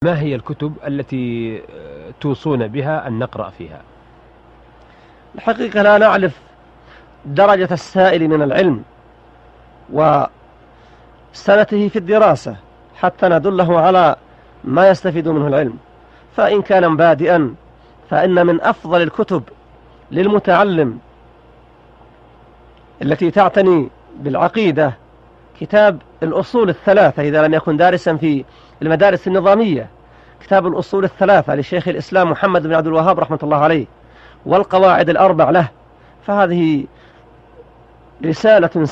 ما هي الكتب التي توصون بها أن نقرأ فيها؟ الحقيقة لا نعرف درجة السائل من العلم وسنته في الدراسة حتى ندله على ما يستفيد منه العلم. فإن كان بادئا فإن من أفضل الكتب للمتعلم التي تعتني بالعقيدة كتاب الأصول الثلاثة، إذا لم يكن دارسا في المدارس النظامية، كتاب الأصول الثلاثة لشيخ الإسلام محمد بن عبد الوهاب رحمة الله عليه، والقواعد الأربع له. فهذه رسالة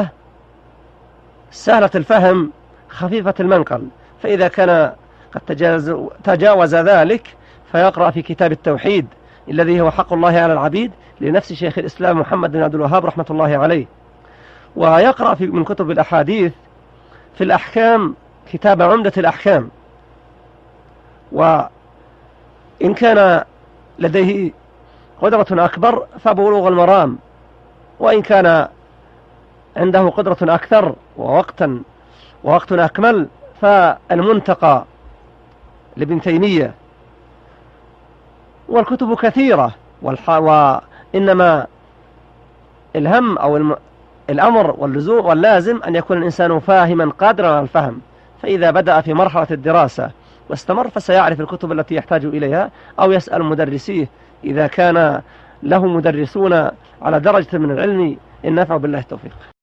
سهلة الفهم خفيفة المنقل. فإذا كان قد تجاوز ذلك فيقرأ في كتاب التوحيد الذي هو حق الله على العبيد لنفس شيخ الإسلام محمد بن عبد الوهاب رحمة الله عليه. ويقرأ من كتب الأحاديث في الأحكام كتاب عمدة الأحكام. وإن كان لديه قدرة أكبر فبلوغ المرام، وإن كان عنده قدرة أكثر ووقت أكمل فالمنتقى لابن تيمية. والكتب كثيرة، وإنما الهم أو الأمر واللزوم واللازم أن يكون الإنسان فاهما قادرا على الفهم. فإذا بدأ في مرحلة الدراسة واستمر فسيعرف الكتب التي يحتاج إليها، أو يسأل مدرسيه إذا كان له مدرسون على درجة من العلم. النفع بالله التوفيق.